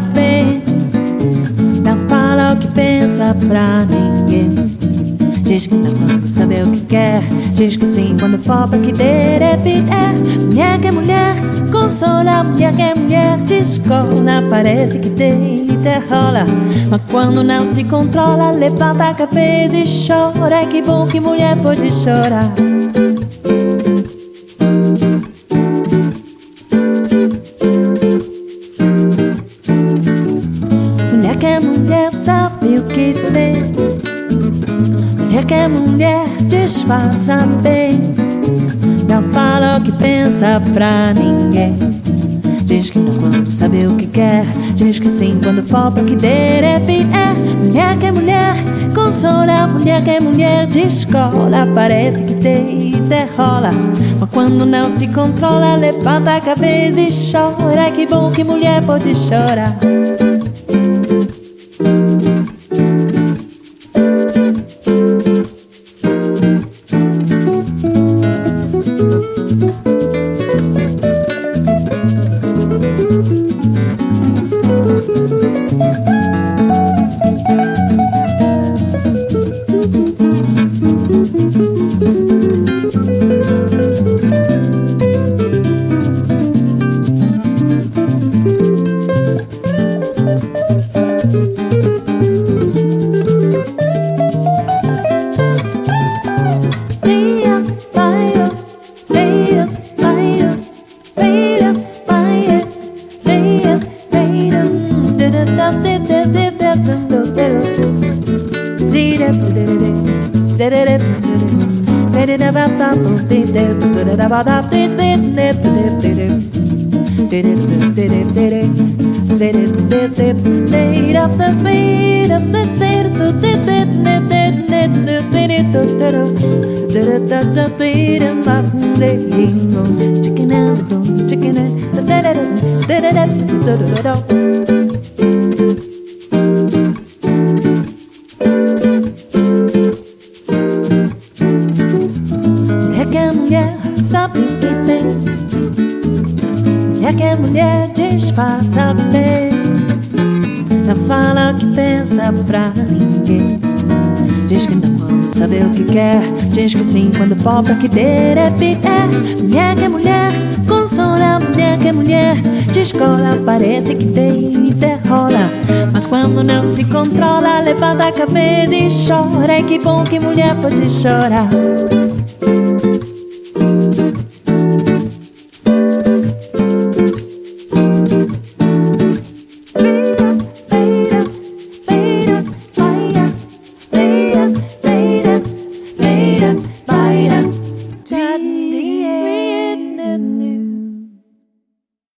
bem, não fala o que pensa pra ninguém. Diz que não quando sabe o que quer, diz que sim quando for pra que de repente é. Mulher que é mulher, consola. Mulher que é mulher, descola. Parece que deita, rola, mas quando não se controla, levanta a cabeça e chora. Que bom que mulher pode chorar. Mulher que é mulher, sabe o que tem. Mulher que é mulher, disfarça bem, não fala o que pensa pra ninguém. Diz que não quando sabe o que quer, diz que sim quando for pra que de repente é. Mulher que é mulher, consola. Mulher que é mulher, descola. Parece que deita, rola, mas quando não se controla, levanta a cabeça e chora. Que bom que mulher pode chorar. Mulher que é mulher, sabe o que tem. Mulher que é mulher, disfarça bem, não fala o que pensa pra ninguém. Diz que não quando sabe o que quer, diz que sim quando for pra que de repente é. Mulher que é mulher, consola. Mulher que é mulher, descola. Parece que deita, rola, mas quando não se controla, levanta a cabeça e chora. Que bom que mulher pode chorar.